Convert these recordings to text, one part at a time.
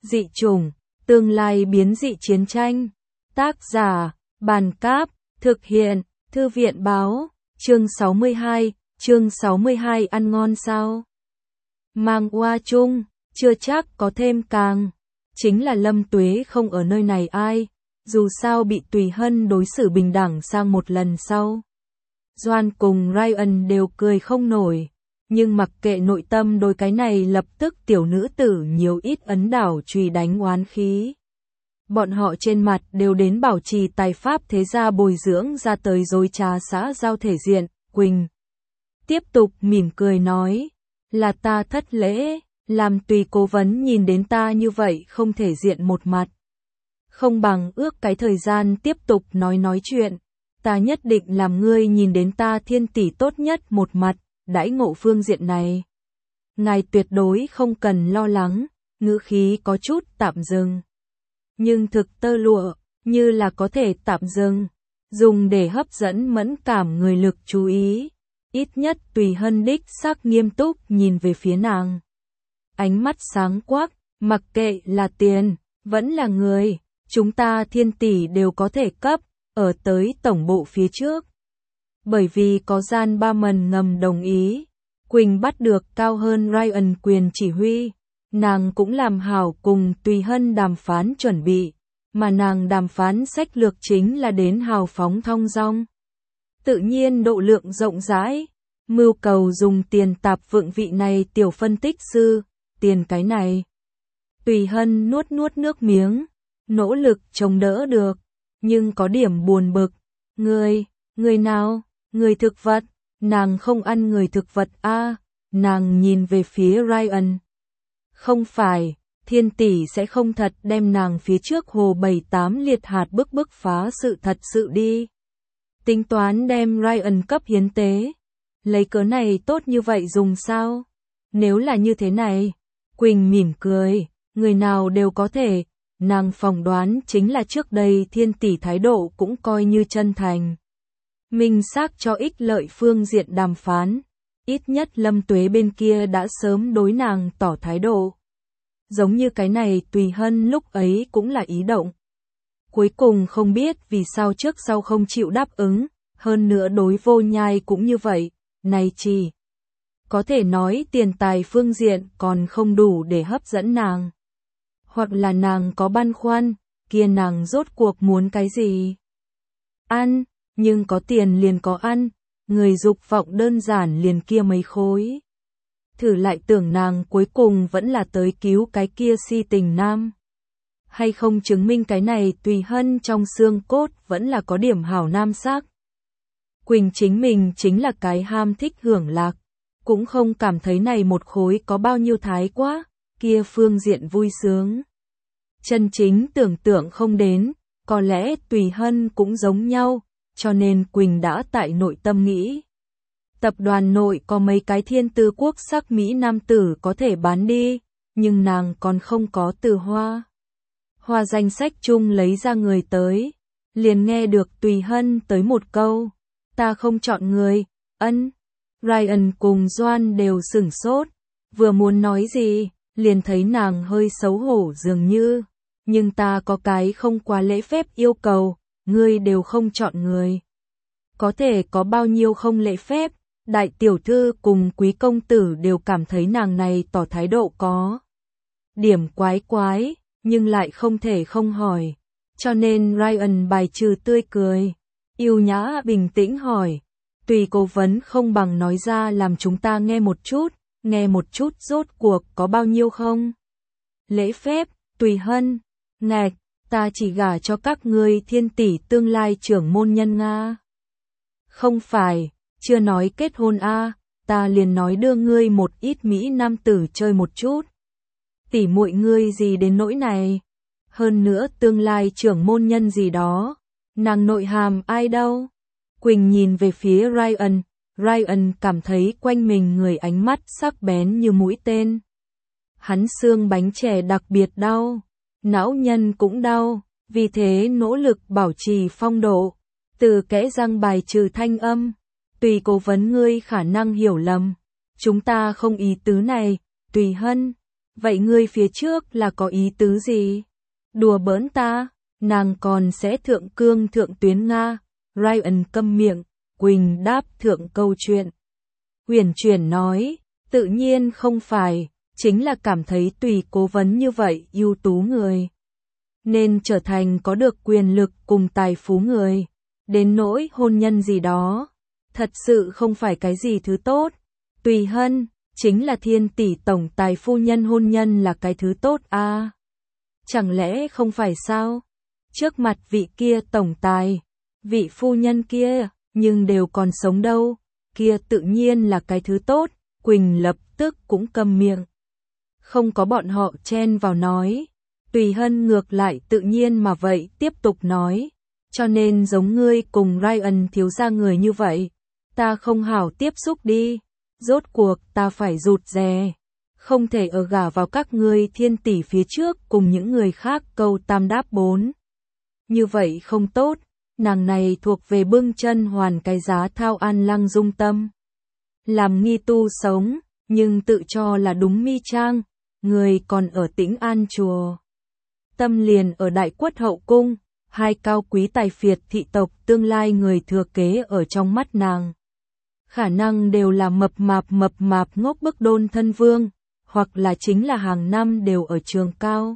Dị chủng, tương lai biến dị chiến tranh. Tác giả, Bàn Cáp, thực hiện, Thư viện báo, chương 62 ăn ngon sao? Mang oa chung, chưa chắc có thêm càng. Chính là Lâm Tuế không ở nơi này ai, dù sao bị Tùy Hân đối xử bình đẳng sang một lần sau. Doan cùng Ryan đều cười không nổi, nhưng mặc kệ nội tâm đôi cái này lập tức tiểu nữ tử nhiều ít ấn đảo chùy đánh oán khí. Bọn họ trên mặt đều đến bảo trì tài pháp thế gia bồi dưỡng ra tới dối trá xã giao thể diện. Quỳnh tiếp tục mỉm cười nói, là ta thất lễ, làm Tùy cố vấn nhìn đến ta như vậy không thể diện một mặt. Không bằng ước cái thời gian tiếp tục nói chuyện, ta nhất định làm ngươi nhìn đến ta thiên tỷ tốt nhất một mặt, đãi ngộ phương diện này. Ngài tuyệt đối không cần lo lắng, ngữ khí có chút tạm dừng. Nhưng thực tơ lụa, như là có thể tạm dừng, dùng để hấp dẫn mẫn cảm người lực chú ý. Ít nhất Tùy Hân đích xác nghiêm túc nhìn về phía nàng. Ánh mắt sáng quắc, mặc kệ là tiền, vẫn là người, chúng ta thiên tỷ đều có thể cấp, ở tới tổng bộ phía trước. Bởi vì có gian ba mần ngầm đồng ý, Quỳnh bắt được cao hơn Ryan quyền chỉ huy. Nàng cũng làm hảo cùng Tùy Hân đàm phán chuẩn bị, mà nàng đàm phán sách lược chính là đến hào phóng thong dong. Tự nhiên độ lượng rộng rãi, mưu cầu dùng tiền tạp vượng vị này tiểu phân tích sư, tiền cái này. Tùy Hân nuốt nước miếng, nỗ lực chống đỡ được, nhưng có điểm buồn bực. Người nào, người thực vật, nàng không ăn người thực vật a. Nàng nhìn về phía Ryan. Không phải, thiên tỷ sẽ không thật đem nàng phía trước hồ 7-8 liệt hạt bức phá sự thật sự đi. Tính toán đem Ryan cấp hiến tế. Lấy cớ này tốt như vậy dùng sao? Nếu là như thế này, Quỳnh mỉm cười, người nào đều có thể. Nàng phỏng đoán chính là trước đây thiên tỷ thái độ cũng coi như chân thành. Minh xác cho ích lợi phương diện đàm phán. Ít nhất Lâm Tuế bên kia đã sớm đối nàng tỏ thái độ. Giống như cái này Tùy Hân lúc ấy cũng là ý động. Cuối cùng không biết vì sao trước sau không chịu đáp ứng, hơn nữa đối Vô Nhai cũng như vậy, này chỉ có thể nói tiền tài phương diện còn không đủ để hấp dẫn nàng. Hoặc là nàng có băn khoăn, kia nàng rốt cuộc muốn cái gì? Ăn, nhưng có tiền liền có ăn, người dục vọng đơn giản liền kia mấy khối. Thử lại tưởng nàng cuối cùng vẫn là tới cứu cái kia si tình nam. Hay không chứng minh cái này Tùy Hân trong xương cốt vẫn là có điểm hảo nam sắc. Quỳnh chính mình chính là cái ham thích hưởng lạc, cũng không cảm thấy này một khối có bao nhiêu thái quá, kia phương diện vui sướng. Chân chính tưởng tượng không đến, có lẽ Tùy Hân cũng giống nhau, cho nên Quỳnh đã tại nội tâm nghĩ. Tập đoàn nội có mấy cái thiên tư quốc sắc Mỹ nam tử có thể bán đi, nhưng nàng còn không có từ hoa. Hoa danh sách chung lấy ra người tới, liền nghe được Tùy Hân tới một câu, ta không chọn người, ân. Ryan cùng Doan đều sửng sốt, vừa muốn nói gì, liền thấy nàng hơi xấu hổ dường như, nhưng ta có cái không quá lễ phép yêu cầu, ngươi đều không chọn người. Có thể có bao nhiêu không lễ phép, đại tiểu thư cùng quý công tử đều cảm thấy nàng này tỏ thái độ có điểm quái, nhưng lại không thể không hỏi. Cho nên Ryan bài trừ tươi cười, yêu nhã bình tĩnh hỏi, Tùy cố vấn không bằng nói ra làm chúng ta nghe một chút rốt cuộc có bao nhiêu không? Lễ phép, Tùy Hân, ngạch, ta chỉ gả cho các ngươi thiên tỷ tương lai trưởng môn nhân Nga. Không phải, chưa nói kết hôn a, ta liền nói đưa ngươi một ít Mỹ nam tử chơi một chút. Tỉ muội ngươi gì đến nỗi này? Hơn nữa tương lai trưởng môn nhân gì đó, nàng nội hàm ai đâu? Quỳnh nhìn về phía Ryan cảm thấy quanh mình người ánh mắt sắc bén như mũi tên. Hắn xương bánh chè đặc biệt đau, não nhân cũng đau, vì thế nỗ lực bảo trì phong độ, từ kẽ răng bài trừ thanh âm. Tùy cố vấn ngươi khả năng hiểu lầm, chúng ta không ý tứ này, Tùy Hân. Vậy ngươi phía trước là có ý tứ gì? Đùa bỡn ta, nàng còn sẽ thượng cương thượng tuyến Nga. Ryan câm miệng, Quỳnh đáp thượng câu chuyện. Uyển chuyển nói, tự nhiên không phải, chính là cảm thấy tùy cố vấn như vậy ưu tú người. Nên trở thành có được quyền lực cùng tài phú người. Đến nỗi hôn nhân gì đó, thật sự không phải cái gì thứ tốt. Tùy Hân, chính là thiên tỷ tổng tài phu nhân, hôn nhân là cái thứ tốt à? Chẳng lẽ không phải sao? Trước mặt vị kia tổng tài, vị phu nhân kia, nhưng đều còn sống đâu, kia tự nhiên là cái thứ tốt. Quỳnh lập tức cũng câm miệng. Không có bọn họ chen vào nói. Tùy Hân ngược lại tự nhiên mà vậy tiếp tục nói. Cho nên giống ngươi cùng Ryan thiếu gia người như vậy, ta không hảo tiếp xúc đi. Rốt cuộc ta phải rụt rè, không thể ở gả vào các ngươi thiên tỷ phía trước cùng những người khác câu tam đáp bốn. Như vậy không tốt, nàng này thuộc về bưng chân hoàn cái giá thao An Lăng Dung tâm. Làm nghi tu sống, nhưng tự cho là đúng mi trang, người còn ở Tĩnh An chùa. Tâm liền ở Đại Quất hậu cung, hai cao quý tài phiệt thị tộc tương lai người thừa kế ở trong mắt nàng. Khả năng đều là mập mạp ngốc bức đôn thân vương, hoặc là chính là hàng năm đều ở trường cao.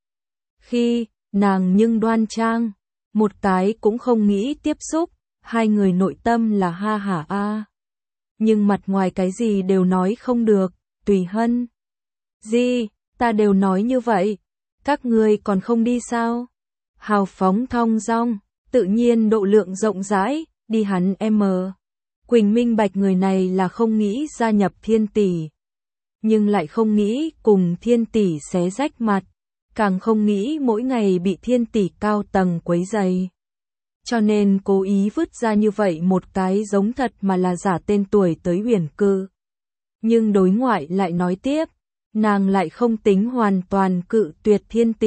Khi, nàng nhưng đoan trang, một cái cũng không nghĩ tiếp xúc, hai người nội tâm là ha hả a. Nhưng mặt ngoài cái gì đều nói không được. Tùy Hân. Gì, ta đều nói như vậy, các ngươi còn không đi sao? Hào phóng thong dong, tự nhiên độ lượng rộng rãi, đi hắn em. Quỳnh minh bạch người này là không nghĩ gia nhập thiên tỷ, nhưng lại không nghĩ cùng thiên tỷ xé rách mặt, càng không nghĩ mỗi ngày bị thiên tỷ cao tầng quấy rầy. Cho nên cố ý vứt ra như vậy một cái giống thật mà là giả tên tuổi tới huyền cư. Nhưng đối ngoại lại nói tiếp, nàng lại không tính hoàn toàn cự tuyệt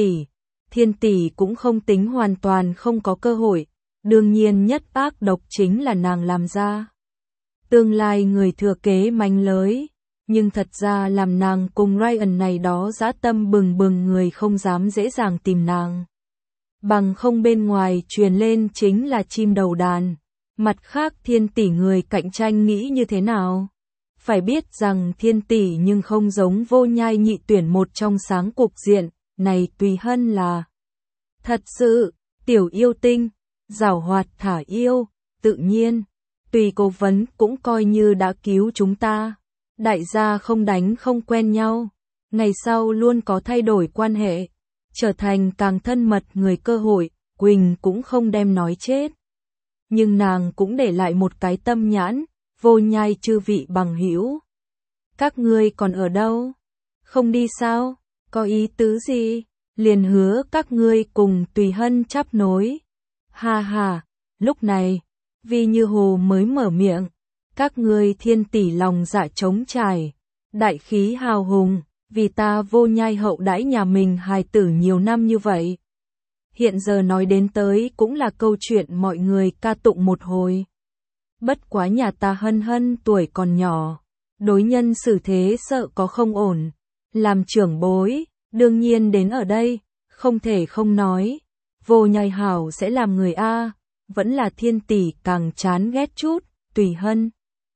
thiên tỷ cũng không tính hoàn toàn không có cơ hội, đương nhiên nhất ác độc chính là nàng làm ra. Tương lai người thừa kế manh lới, nhưng thật ra làm nàng cùng Ryan này đó dã tâm bừng bừng người không dám dễ dàng tìm nàng. Bằng không bên ngoài truyền lên chính là chim đầu đàn, mặt khác thiên tỷ người cạnh tranh nghĩ như thế nào? Phải biết rằng thiên tỷ nhưng không giống Vô Nhai nhị tuyển một trong sáng cục diện, này Tùy Hân là thật sự, tiểu yêu tinh, giảo hoạt thả yêu, tự nhiên, Tùy cố vấn cũng coi như đã cứu chúng ta. Đại gia không đánh không quen nhau, ngày sau luôn có thay đổi quan hệ, trở thành càng thân mật người cơ hội, Quỳnh cũng không đem nói chết. Nhưng nàng cũng để lại một cái tâm nhãn, Vô Nhai chư vị bằng hữu. Các ngươi còn ở đâu? Không đi sao? Có ý tứ gì? Liền hứa các ngươi cùng Tùy Hân chắp nối. Ha ha, lúc này, Vi Như Hồ mới mở miệng. Các ngươi thiên tỷ lòng dạ trống trải, đại khí hào hùng, vì ta Vô Nhai hậu đãi nhà mình hài tử nhiều năm như vậy. Hiện giờ nói đến tới cũng là câu chuyện mọi người ca tụng một hồi. Bất quá nhà ta Hân Hân tuổi còn nhỏ, đối nhân xử thế sợ có không ổn. Làm trưởng bối, đương nhiên đến ở đây, không thể không nói. Vô Nhai hảo sẽ làm người A, vẫn là thiên tỷ càng chán ghét chút, Tùy Hân.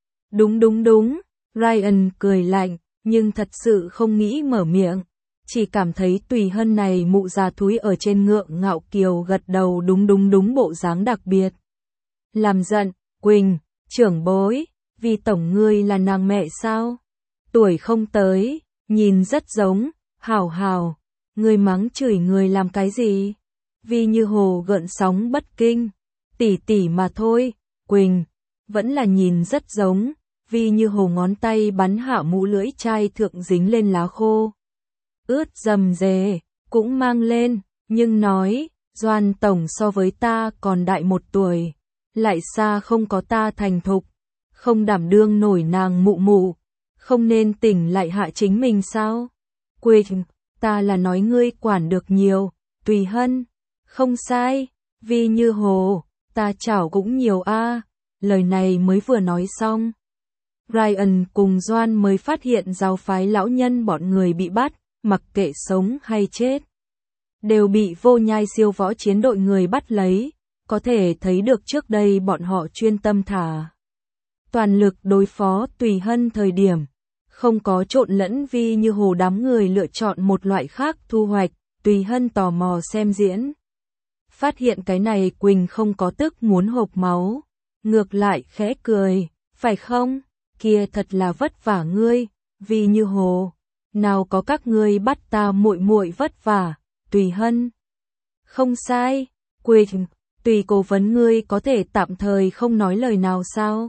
Đúng, Ryan cười lạnh, nhưng thật sự không nghĩ mở miệng. Chỉ cảm thấy Tùy Hân này mụ già thúi ở trên ngượng ngạo kiều gật đầu đúng bộ dáng đặc biệt. Làm giận, Quỳnh, trưởng bối, vì tổng ngươi là nàng mẹ sao? Tuổi không tới, nhìn rất giống, hảo, ngươi mắng chửi người làm cái gì? Vi Như Hồ gợn sóng bất kinh, tỷ mà thôi, Quỳnh, vẫn là nhìn rất giống. Vi Như Hồ ngón tay bắn hạ mũ lưỡi chai thượng dính lên lá khô. Ướt rầm rề, cũng mang lên, nhưng nói, Doan tổng so với ta còn đại một tuổi, lại xa không có ta thành thục, không đảm đương nổi nàng mụ, không nên tỉnh lại hạ chính mình sao? Quỳnh, ta là nói ngươi quản được nhiều, Tùy Hân, không sai, Vi Như Hồ, ta chảo cũng nhiều a. Lời này mới vừa nói xong. Ryan cùng Doan mới phát hiện giáo phái lão nhân bọn người bị bắt, mặc kệ sống hay chết, đều bị Vô Nhai siêu võ chiến đội người bắt lấy, có thể thấy được trước đây bọn họ chuyên tâm thả toàn lực đối phó Tùy Hân thời điểm, không có trộn lẫn Vi Như Hồ đám người lựa chọn một loại khác thu hoạch. Tùy Hân tò mò xem diễn, phát hiện cái này Quỳnh không có tức muốn hộc máu, ngược lại khẽ cười, phải không, kia thật là vất vả ngươi, Vi Như Hồ, nào có các ngươi bắt ta muội muội vất vả. Tùy Hân, không sai, Quỳnh, Tùy cố vấn ngươi có thể tạm thời không nói lời nào sao?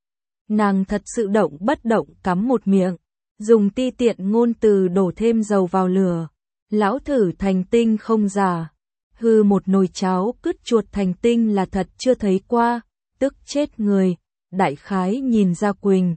Nàng thật sự động bất động cắm một miệng, dùng ti tiện ngôn từ đổ thêm dầu vào lửa. Lão thử thành tinh không giả, hư một nồi cháo cứt chuột thành tinh là thật chưa thấy qua, tức chết người. Đại khái nhìn ra Quỳnh,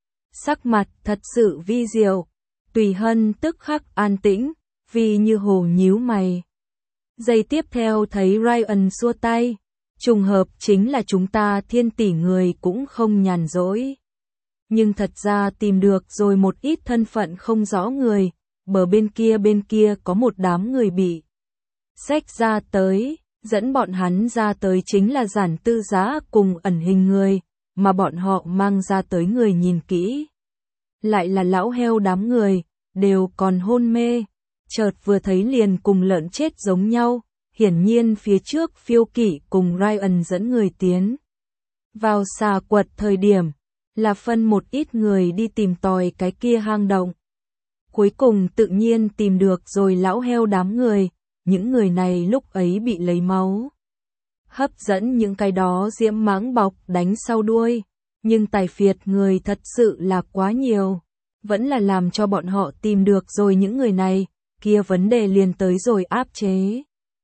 sắc mặt thật sự vi diệu. Tùy Hân tức khắc an tĩnh, Vi Như Hồ nhíu mày. Giây tiếp theo thấy Ryan xua tay, trùng hợp chính là chúng ta Thiên tỷ người cũng không nhàn rỗi. Nhưng thật ra tìm được rồi một ít thân phận không rõ người, bờ bên kia có một đám người bị xách ra tới, dẫn bọn hắn ra tới chính là Giản Tư Giá cùng ẩn hình người, mà bọn họ mang ra tới người nhìn kỹ. Lại là lão heo đám người, đều còn hôn mê, chợt vừa thấy liền cùng lợn chết giống nhau, hiển nhiên phía trước Phiêu Kỷ cùng Ryan dẫn người tiến vào xà quật thời điểm, là phân một ít người đi tìm tòi cái kia hang động. Cuối cùng tự nhiên tìm được rồi lão heo đám người, những người này lúc ấy bị lấy máu hấp dẫn những cái đó diễm mãng bọc đánh sau đuôi, nhưng tài phiệt người thật sự là quá nhiều, vẫn là làm cho bọn họ tìm được rồi những người này, kia vấn đề liền tới rồi áp chế.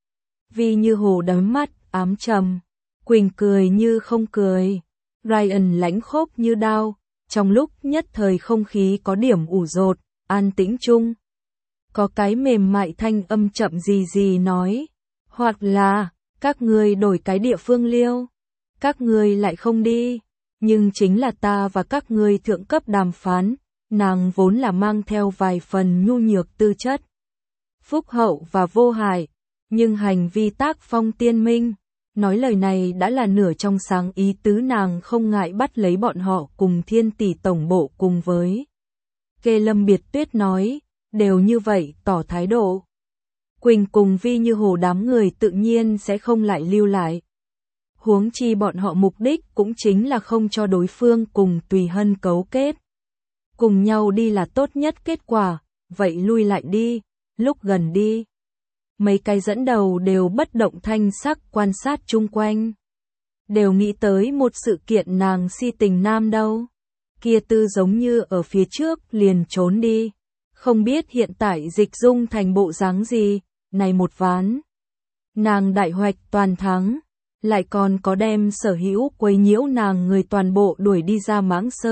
Vi Như Hồ đắm mắt, ám trầm, Quỳnh cười như không cười, Ryan lãnh khốc như đao, trong lúc nhất thời không khí có điểm ủ rột, an tĩnh chung. Có cái mềm mại thanh âm chậm gì nói, hoặc là, các ngươi đổi cái địa phương liêu, các ngươi lại không đi, nhưng chính là ta và các ngươi thượng cấp đàm phán, nàng vốn là mang theo vài phần nhu nhược tư chất, phúc hậu và vô hại, nhưng hành vi tác phong tiên minh, nói lời này đã là nửa trong sáng ý tứ nàng không ngại bắt lấy bọn họ cùng Thiên tỷ tổng bộ cùng với Kê Lâm Biệt Tuyết nói, đều như vậy tỏ thái độ. Quỳnh cùng Vi Như Hồ đám người tự nhiên sẽ không lại lưu lại. Huống chi bọn họ mục đích cũng chính là không cho đối phương cùng Tùy Hân cấu kết. Cùng nhau đi là tốt nhất kết quả, vậy lui lại đi, lúc gần đi. Mấy cái dẫn đầu đều bất động thanh sắc quan sát chung quanh. Đều nghĩ tới một sự kiện nàng si tình nam đâu. Kia tư giống như ở phía trước liền trốn đi. Không biết hiện tại dịch dung thành bộ dáng gì, này một ván. Nàng đại hoạch toàn thắng, lại còn có đem sở hữu quấy nhiễu nàng người toàn bộ đuổi đi ra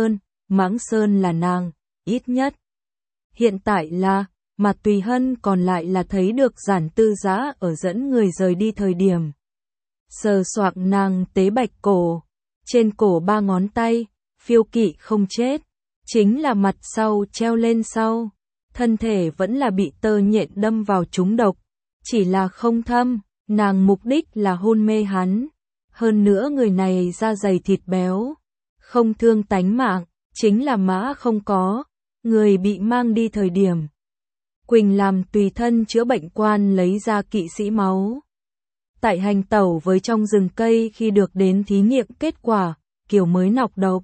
Mãng Sơn là nàng, ít nhất. Hiện tại là, mà Tùy Hân còn lại là thấy được Giản Tư Giá ở dẫn người rời đi thời điểm. Sờ soạng nàng tế bạch cổ, trên cổ 3 ngón tay, Phiêu Kỵ không chết, chính là mặt sau treo lên sau, thân thể vẫn là bị tơ nhện đâm vào trúng độc, chỉ là không thâm, nàng mục đích là hôn mê hắn, hơn nữa người này da dày thịt béo, không thương tánh mạng, chính là mã không có, người bị mang đi thời điểm. Quỳnh làm tùy thân chữa bệnh quan lấy ra kỵ sĩ máu. Tại hành tẩu với trong rừng cây khi được đến thí nghiệm kết quả, kiểu mới nọc độc.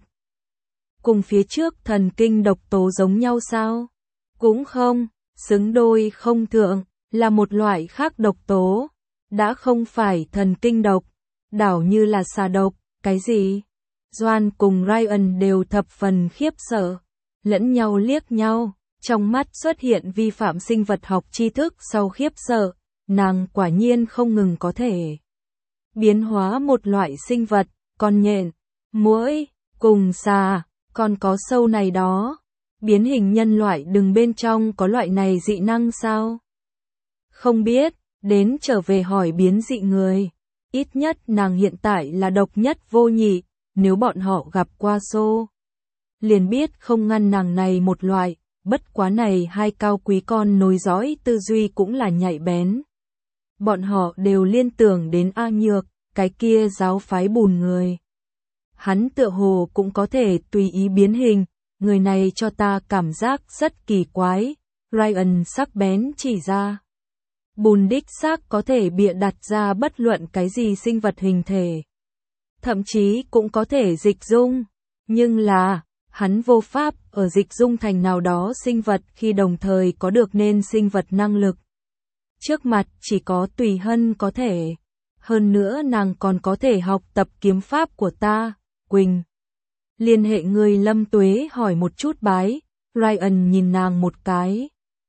Cùng phía trước thần kinh độc tố giống nhau sao? Cũng không, xứng đôi không thượng, là một loại khác độc tố. Đã không phải thần kinh độc, đảo như là xà độc, cái gì? Doan cùng Ryan đều thập phần khiếp sợ, lẫn nhau liếc nhau. Trong mắt xuất hiện vi phạm sinh vật học tri thức sau khiếp sợ, nàng quả nhiên không ngừng có thể biến hóa một loại sinh vật, con nhện, muỗi, cùng xà, còn có sâu này đó. Biến hình nhân loại đừng bên trong có loại này dị năng sao? Không biết, đến trở về hỏi biến dị người. Ít nhất nàng hiện tại là độc nhất vô nhị, nếu bọn họ gặp qua xô. Liền biết không ngăn nàng này một loại. bất quá này hai cao quý con nối dõi tư duy cũng là nhạy bén. Bọn họ đều liên tưởng đến A Nhược, cái kia giáo phái bùn người. Hắn tựa hồ cũng có thể tùy ý biến hình, người này cho ta cảm giác rất kỳ quái, Ryan sắc bén chỉ ra. Bùn đích xác có thể bịa đặt ra bất luận cái gì sinh vật hình thể. Thậm chí cũng có thể dịch dung, nhưng là, hắn vô pháp ở dịch dung thành nào đó sinh vật khi đồng thời có được nên sinh vật năng lực. Trước mặt chỉ có Tùy Hân có thể. Hơn nữa nàng còn có thể học tập kiếm pháp của ta, Quỳnh. Liên hệ người Lâm Tuế hỏi một chút bái, Ryan nhìn nàng một cái.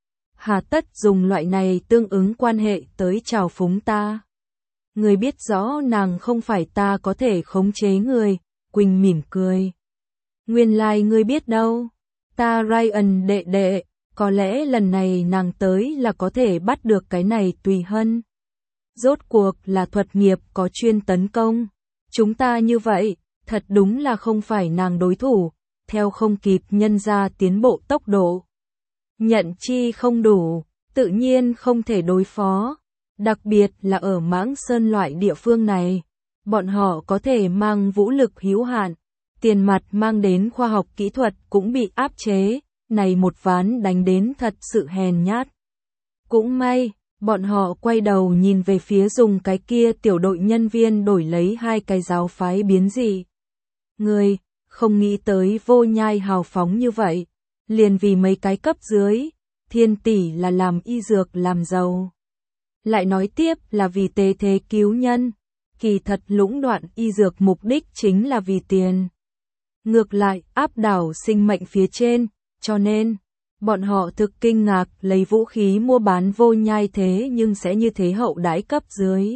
Hà tất dùng loại này tương ứng quan hệ tới trào phúng ta. Người biết rõ nàng không phải ta có thể khống chế người, Quỳnh mỉm cười. Nguyên lai ngươi biết đâu, ta Ryan đệ đệ, có lẽ lần này nàng tới là có thể bắt được cái này Tùy Hân. Rốt cuộc là thuật nghiệp có chuyên tấn công, chúng ta như vậy, thật đúng là không phải nàng đối thủ, theo không kịp nhân ra tiến bộ tốc độ. Nhận chi không đủ, tự nhiên không thể đối phó, đặc biệt là ở Mãng Sơn loại địa phương này, bọn họ có thể mang vũ lực hữu hạn, tiền mặt mang đến khoa học kỹ thuật cũng bị áp chế, này một ván đánh đến thật sự hèn nhát. Cũng may, bọn họ quay đầu nhìn về phía dùng cái kia tiểu đội nhân viên đổi lấy hai cái giáo phái biến dị. Người, không nghĩ tới Vô Nhai hào phóng như vậy, liền vì mấy cái cấp dưới, Thiên tỷ là làm y dược làm giàu. Lại nói tiếp là vì tế thế cứu nhân, kỳ thật lũng đoạn y dược mục đích chính là vì tiền. Ngược lại áp đảo sinh mệnh phía trên, cho nên, bọn họ thực kinh ngạc lấy vũ khí mua bán Vô Nhai thế nhưng sẽ như thế hậu đãi cấp dưới.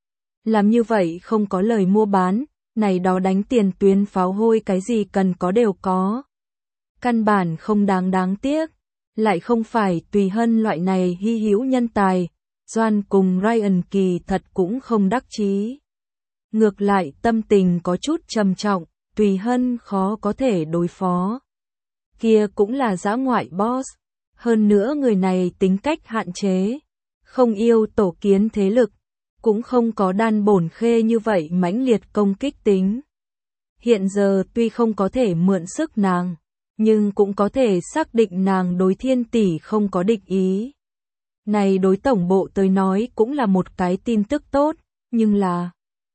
Làm như vậy không có lời mua bán, này đó đánh tiền tuyến pháo hôi cái gì cần có đều có. Căn bản không đáng tiếc, lại không phải Tùy Hân loại này hy hữu nhân tài, Doan cùng Ryan kỳ thật cũng không đắc chí. Ngược lại tâm tình có chút trầm trọng, Tùy Hân khó có thể đối phó. Kia cũng là dã ngoại boss, hơn nữa người này tính cách hạn chế, không yêu tổ kiến thế lực, cũng không có Đan Bổn Khê như vậy mãnh liệt công kích tính. Hiện giờ tuy không có thể mượn sức nàng, nhưng cũng có thể xác định nàng đối Thiên tỷ không có địch ý. Này đối tổng bộ tới nói cũng là một cái tin tức tốt, nhưng là...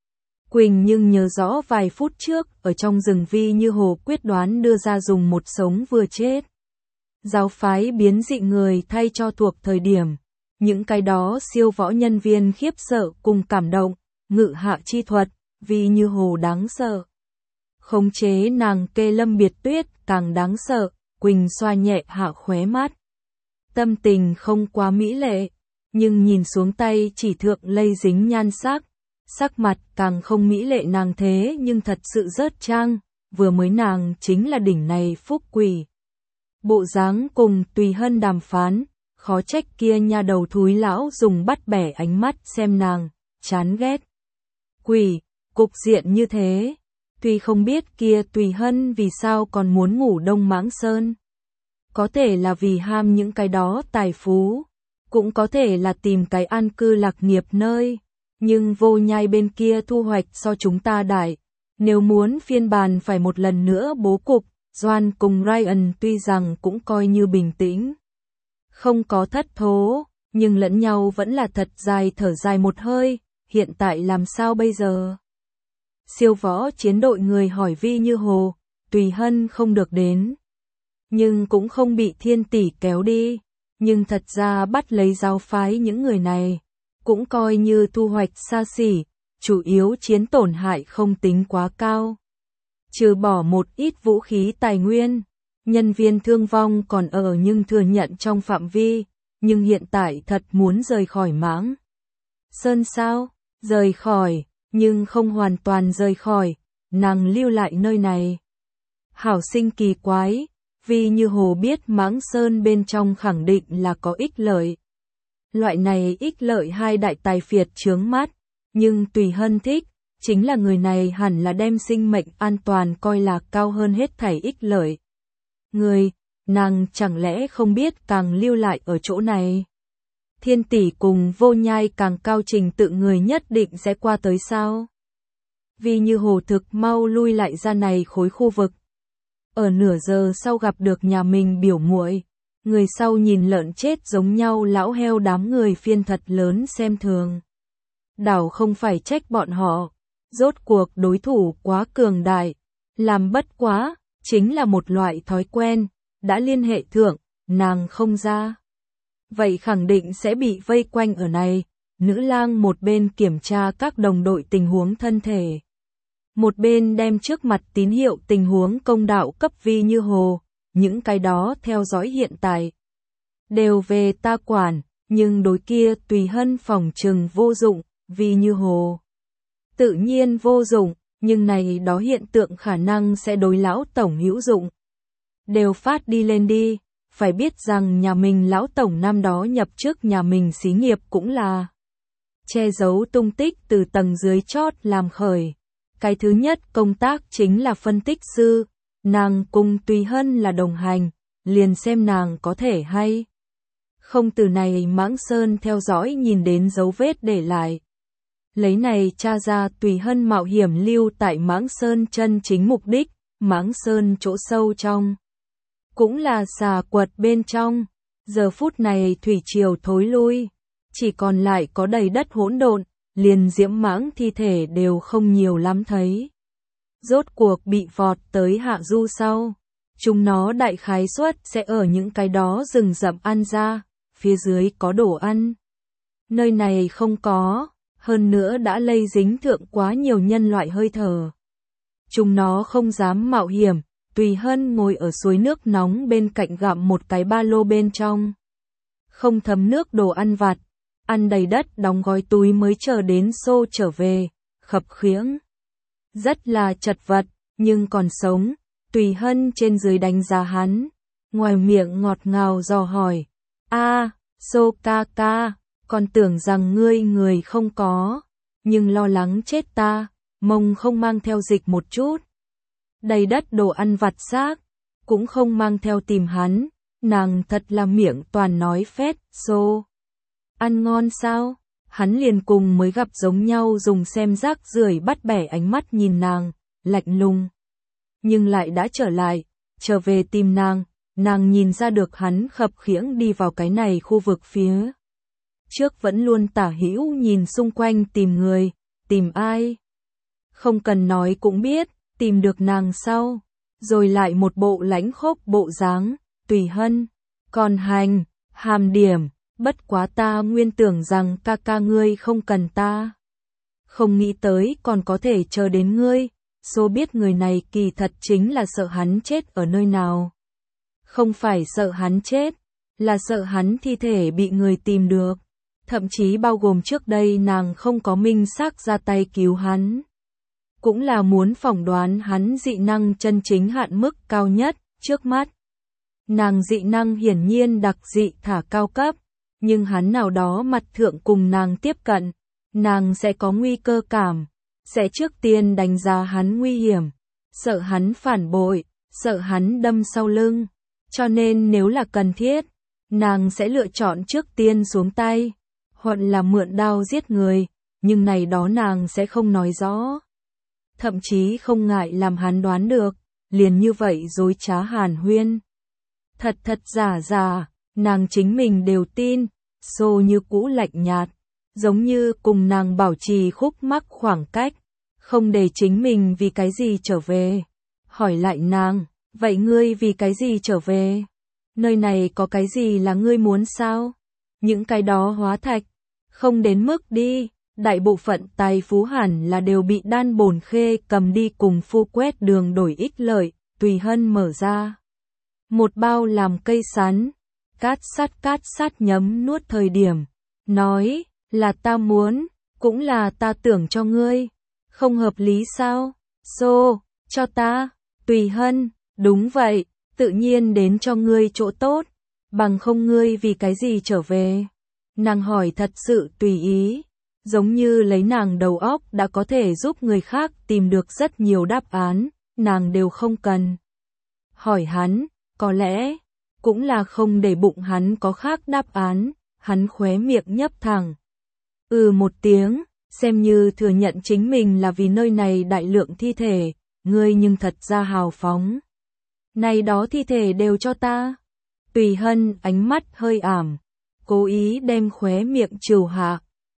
Quỳnh nhưng nhớ rõ vài phút trước, ở trong rừng Vi Như Hồ quyết đoán đưa ra dùng một sống vừa chết. Giáo phái biến dị người thay cho thuộc thời điểm, những cái đó siêu võ nhân viên khiếp sợ cùng cảm động, ngự hạ chi thuật, Vi Như Hồ đáng sợ. Khống chế nàng Kê Lâm Biệt Tuyết càng đáng sợ, Quỳnh xoa nhẹ hạ khóe mắt. Tâm tình không quá mỹ lệ, nhưng nhìn xuống tay chỉ thượng lây dính nhan sắc, sắc mặt càng không mỹ lệ nàng thế nhưng thật sự rớt trang, vừa mới nàng chính là đỉnh này phúc quỷ. Bộ dáng cùng Tùy Hân đàm phán, khó trách kia nha đầu thúi lão dùng bắt bẻ ánh mắt xem nàng, chán ghét. Quỷ, cục diện như thế, tuy không biết kia Tùy Hân vì sao còn muốn ngủ Đông Mãng Sơn. Có thể là vì ham những cái đó tài phú, cũng có thể là tìm cái an cư lạc nghiệp nơi, nhưng Vô Nhai bên kia thu hoạch so chúng ta đại, nếu muốn phiên bản phải một lần nữa bố cục, Doan cùng Ryan tuy rằng cũng coi như bình tĩnh, không có thất thố, nhưng lẫn nhau vẫn là thật dài thở dài một hơi, hiện tại làm sao bây giờ? Siêu võ chiến đội người hỏi Vi Như Hồ, Tùy Hân không được đến, nhưng cũng không bị Thiên tỷ kéo đi, nhưng thật ra bắt lấy giáo phái những người này, cũng coi như thu hoạch xa xỉ, chủ yếu chiến tổn hại không tính quá cao. Trừ bỏ một ít vũ khí tài nguyên, nhân viên thương vong còn ở nhưng thừa nhận trong phạm vi, nhưng hiện tại thật muốn rời khỏi Mãng Sơn sao? Rời khỏi, nhưng không hoàn toàn rời khỏi, nàng lưu lại nơi này. Hảo sinh kỳ quái, Vi Như Hồ biết Mãng Sơn bên trong khẳng định là có ích lợi. Loại này ích lợi hai đại tài phiệt chướng mắt, nhưng Tùy Hân thích, chính là người này hẳn là đem sinh mệnh an toàn coi là cao hơn hết thảy ích lợi. Người, nàng chẳng lẽ không biết càng lưu lại ở chỗ này. Thiên tỷ cùng Vô Nhai càng cao trình tự người nhất định sẽ qua tới sao? Vì Như Hồ thực mau lui lại ra này khối khu vực. Ở nửa giờ sau gặp được nhà mình biểu muội, người sau nhìn lợn chết giống nhau lão heo đám người phiên thật lớn xem thường. Đảo không phải trách bọn họ, rốt cuộc đối thủ quá cường đại, làm bất quá, chính là một loại thói quen, đã liên hệ thượng, nàng không ra. Vậy khẳng định sẽ bị vây quanh ở này, nữ lang một bên kiểm tra các đồng đội tình huống thân thể. Một bên đem trước mặt tín hiệu tình huống công đạo cấp Vi Như Hồ, những cái đó theo dõi hiện tại. Đều về ta quản, nhưng đối kia Tùy Hân phòng trừng vô dụng, Vi Như Hồ. Tự nhiên vô dụng, nhưng này đó hiện tượng khả năng sẽ đối lão tổng hữu dụng. Đều phát đi lên đi, phải biết rằng nhà mình lão tổng năm đó nhập trước nhà mình xí nghiệp cũng là che giấu tung tích từ tầng dưới chót làm khởi. Cái thứ nhất công tác chính là phân tích sư, nàng cùng Tùy Hân là đồng hành, liền xem nàng có thể hay không từ này Mãng Sơn theo dõi nhìn đến dấu vết để lại. Lấy này tra ra Tùy Hân mạo hiểm lưu tại Mãng Sơn chân chính mục đích, Mãng Sơn chỗ sâu trong. Cũng là xà quật bên trong, giờ phút này thủy triều thối lui, chỉ còn lại có đầy đất hỗn độn, liền Diễm Mãng thi thể đều không nhiều lắm thấy. Rốt cuộc bị vọt tới hạ du sau, chúng nó đại khái suất sẽ ở những cái đó rừng rậm ăn ra, phía dưới có đồ ăn. Nơi này không có, hơn nữa đã lây dính thượng quá nhiều nhân loại hơi thở. Chúng nó không dám mạo hiểm, Tùy Hân ngồi ở suối nước nóng bên cạnh gặm một cái ba lô bên trong. Không thấm nước đồ ăn vặt, ăn đầy đất đóng gói túi mới chờ đến xô trở về, khập khiễng. Rất là chật vật, nhưng còn sống, Tùy Hân trên dưới đánh giá hắn, ngoài miệng ngọt ngào dò hỏi, xô ca ca, còn tưởng rằng ngươi người không có, nhưng lo lắng chết ta, mông không mang theo dịch một chút. Đầy đất đồ ăn vặt xác, cũng không mang theo tìm hắn, nàng thật là miệng toàn nói phét, xô. Ăn ngon sao? Hắn liền cùng mới gặp giống nhau dùng xem rác rưởi bắt bẻ ánh mắt nhìn nàng, lạnh lùng. Nhưng lại đã trở về tìm nàng nhìn ra được hắn khập khiễng đi vào cái này khu vực phía. Trước vẫn luôn tả hữu nhìn xung quanh tìm người, tìm ai. Không cần nói cũng biết, tìm được nàng sau. Rồi lại một bộ lãnh khốc bộ dáng, Tùy Hân, còn hàm điểm. Bất quá ta nguyên tưởng rằng ca ca ngươi không cần ta. Không nghĩ tới còn có thể chờ đến ngươi, số biết người này kỳ thật chính là sợ hắn chết ở nơi nào. Không phải sợ hắn chết, là sợ hắn thi thể bị người tìm được. Thậm chí bao gồm trước đây nàng không có minh xác ra tay cứu hắn. Cũng là muốn phỏng đoán hắn dị năng chân chính hạn mức cao nhất, trước mắt. Nàng dị năng hiển nhiên đặc dị thả cao cấp. Nhưng hắn nào đó mặt thượng cùng nàng tiếp cận, nàng sẽ có nguy cơ cảm, sẽ trước tiên đánh giá hắn nguy hiểm, sợ hắn phản bội, sợ hắn đâm sau lưng, cho nên nếu là cần thiết, nàng sẽ lựa chọn trước tiên xuống tay, hoặc là mượn đao giết người, nhưng này đó nàng sẽ không nói rõ. Thậm chí không ngại làm hắn đoán được, liền như vậy dối trá hàn huyên. Thật giả, nàng chính mình đều tin, xô như cũ lạnh nhạt, giống như cùng nàng bảo trì khúc mắc khoảng cách, không để chính mình vì cái gì trở về. Hỏi lại nàng, vậy ngươi vì cái gì trở về? Nơi này có cái gì là ngươi muốn sao? Những cái đó hóa thạch, không đến mức đi, đại bộ phận tài phú hẳn là đều bị Đan Bồn Khê cầm đi cùng phu quét đường đổi ích lợi. Tùy Hân mở ra một bao làm cây sắn, cát sát nhấm nuốt thời điểm, nói là ta muốn, cũng là ta tưởng cho ngươi, không hợp lý sao? Xô, cho ta. Tùy Hân, đúng vậy, tự nhiên đến cho ngươi chỗ tốt, bằng không ngươi vì cái gì trở về? Nàng hỏi thật sự tùy ý, giống như lấy nàng đầu óc đã có thể giúp người khác tìm được rất nhiều đáp án, nàng đều không cần. Hỏi hắn, có lẽ, cũng là không để bụng hắn có khác đáp án, hắn khóe miệng nhấp thẳng. Một tiếng, xem như thừa nhận chính mình là vì nơi này đại lượng thi thể, ngươi nhưng thật ra hào phóng. Này đó thi thể đều cho ta. Tùy Hân ánh mắt hơi ảm, cố ý đem khóe miệng trừ hạ.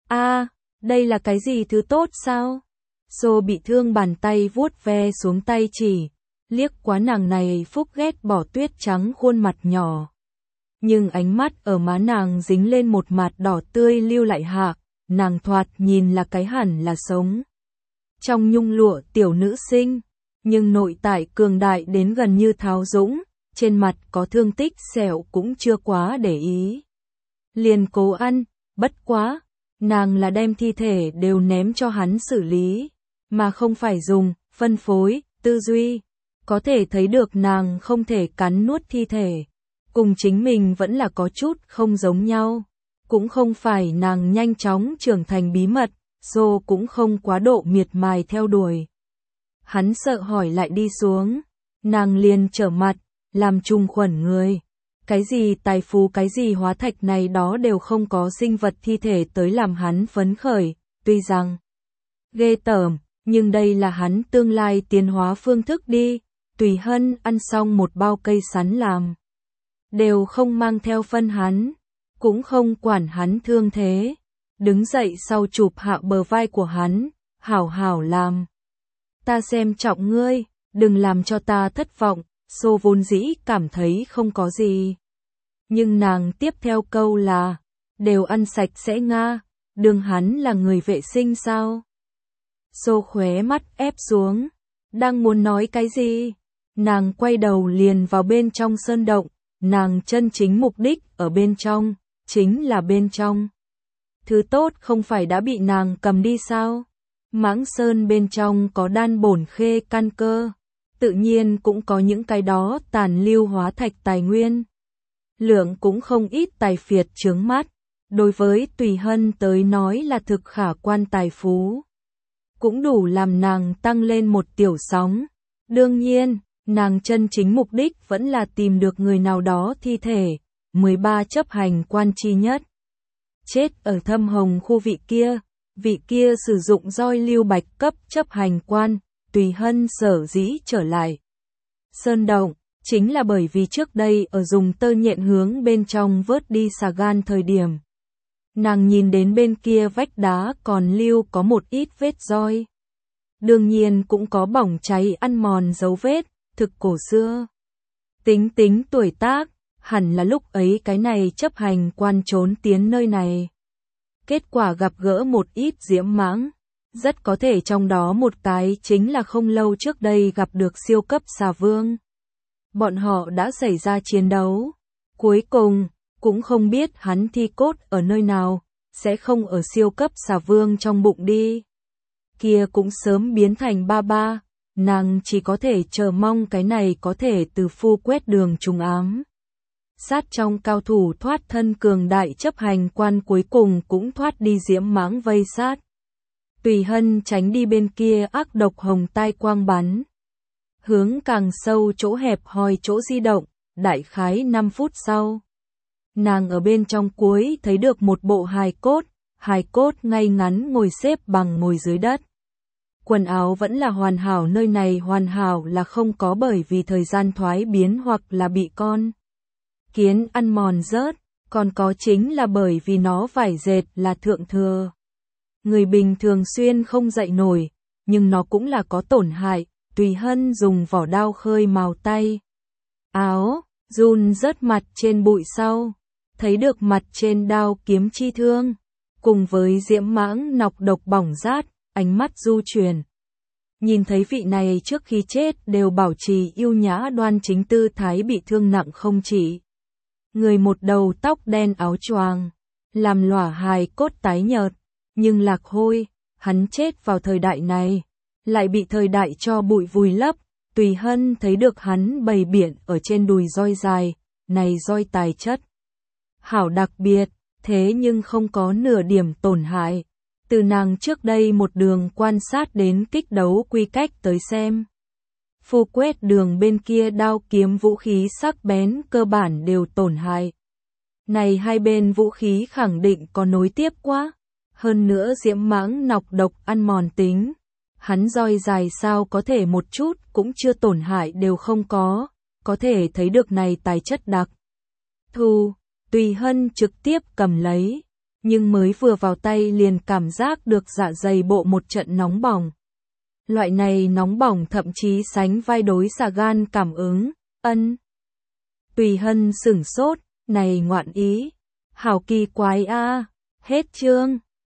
Đây là cái gì thứ tốt sao? Xô bị thương bàn tay vuốt ve xuống tay chỉ, liếc quá nàng này phúc ghét bỏ tuyết trắng khuôn mặt nhỏ. Nhưng ánh mắt ở má nàng dính lên một mặt đỏ tươi lưu lại hạ, nàng thoạt nhìn là cái hẳn là sống. Trong nhung lụa tiểu nữ sinh, nhưng nội tại cường đại đến gần như tháo dũng, trên mặt có thương tích sẹo cũng chưa quá để ý. Liền cố ăn, bất quá, nàng là đem thi thể đều ném cho hắn xử lý, mà không phải dùng, phân phối, tư duy. Có thể thấy được nàng không thể cắn nuốt thi thể, cùng chính mình vẫn là có chút không giống nhau. Cũng không phải nàng nhanh chóng trưởng thành bí mật, Xô cũng không quá độ miệt mài theo đuổi. Hắn sợ hỏi lại đi xuống, nàng liền trở mặt, làm trùng khuẩn người. Cái gì tài phú cái gì hóa thạch này đó đều không có sinh vật thi thể tới làm hắn phấn khởi, tuy rằng ghê tởm, nhưng đây là hắn tương lai tiến hóa phương thức đi. Tùy Hân ăn xong một bao cây sắn làm, đều không mang theo phân hắn, cũng không quản hắn thương thế, đứng dậy sau chụp hạ bờ vai của hắn, hảo hảo làm. Ta xem trọng ngươi, đừng làm cho ta thất vọng. Xô vốn dĩ cảm thấy không có gì. Nhưng nàng tiếp theo câu là, đều ăn sạch sẽ nga, đừng hắn là người vệ sinh sao? Xô khóe mắt ép xuống, đang muốn nói cái gì? Nàng quay đầu liền vào bên trong sơn động, nàng chân chính mục đích ở bên trong, chính là bên trong. Thứ tốt không phải đã bị nàng cầm đi sao? Mãng sơn bên trong có đan bổn khê căn cơ, tự nhiên cũng có những cái đó tàn lưu hóa thạch tài nguyên. Lượng cũng không ít tài phiệt chướng mắt, đối với Tùy Hân tới nói là thực khả quan tài phú. Cũng đủ làm nàng tăng lên một tiểu sóng. Đương nhiên, nàng chân chính mục đích vẫn là tìm được người nào đó thi thể, 13 chấp hành quan chi nhất. Chết ở Thâm Hồng khu vị kia sử dụng roi lưu bạch cấp chấp hành quan, Tùy Hân sở dĩ trở lại sơn động, chính là bởi vì trước đây ở dùng tơ nhện hướng bên trong vớt đi xà gan thời điểm. Nàng nhìn đến bên kia vách đá còn lưu có một ít vết roi. Đương nhiên cũng có bỏng cháy ăn mòn dấu vết, thực cổ xưa. Tính tuổi tác, hẳn là lúc ấy cái này chấp hành quan trốn tiến nơi này. Kết quả gặp gỡ một ít diễm mãng, rất có thể trong đó một cái chính là không lâu trước đây gặp được siêu cấp xà vương. Bọn họ đã xảy ra chiến đấu, cuối cùng, cũng không biết hắn thi cốt ở nơi nào, sẽ không ở siêu cấp xà vương trong bụng đi. Kia cũng sớm biến thành ba, nàng chỉ có thể chờ mong cái này có thể từ phu quét đường trùng ám. Sát trong cao thủ thoát thân cường đại chấp hành quan cuối cùng cũng thoát đi diễm mãng vây sát. Tùy Hân tránh đi bên kia ác độc hồng tai quang bắn. Hướng càng sâu chỗ hẹp hòi chỗ di động, đại khái 5 phút sau. Nàng ở bên trong cuối thấy được một bộ hài cốt ngay ngắn ngồi xếp bằng ngồi dưới đất. Quần áo vẫn là hoàn hảo, nơi này hoàn hảo là không có bởi vì thời gian thoái biến hoặc là bị con kiến ăn mòn rớt, còn có chính là bởi vì nó vải dệt là thượng thừa. Người bình thường xuyên không dậy nổi, nhưng nó cũng là có tổn hại. Tùy Hân dùng vỏ đao khơi mào tay áo, run rớt mặt trên bụi sau, thấy được mặt trên đao kiếm chi thương, cùng với diễm mãng nọc độc bỏng rát, ánh mắt du chuyển. Nhìn thấy vị này trước khi chết đều bảo trì yêu nhã đoan chính tư thái bị thương nặng không chỉ. Người một đầu tóc đen áo choàng, làm lỏa hài cốt tái nhợt, nhưng lạc hôi, hắn chết vào thời đại này, lại bị thời đại cho bụi vùi lấp. Tùy Hân thấy được hắn bày biện ở trên đùi roi dài, này roi tài chất hảo đặc biệt, thế nhưng không có nửa điểm tổn hại. Từ nàng trước đây một đường quan sát đến kích đấu quy cách tới xem, Phu quét đường bên kia đao kiếm vũ khí sắc bén cơ bản đều tổn hại. Này hai bên vũ khí khẳng định có nối tiếp quá. Hơn nữa diễm mãng nọc độc ăn mòn tính. Hắn roi dài sao có thể một chút cũng chưa tổn hại đều không có thể thấy được này tài chất đặc. Thu, Tùy Hân trực tiếp cầm lấy, nhưng mới vừa vào tay liền cảm giác được dạ dày bộ một trận nóng bỏng. Loại này nóng bỏng thậm chí sánh vai đối xà gan cảm ứng, Tùy Hân sửng sốt, này ngoạn ý, hảo kỳ quái a, hết chương.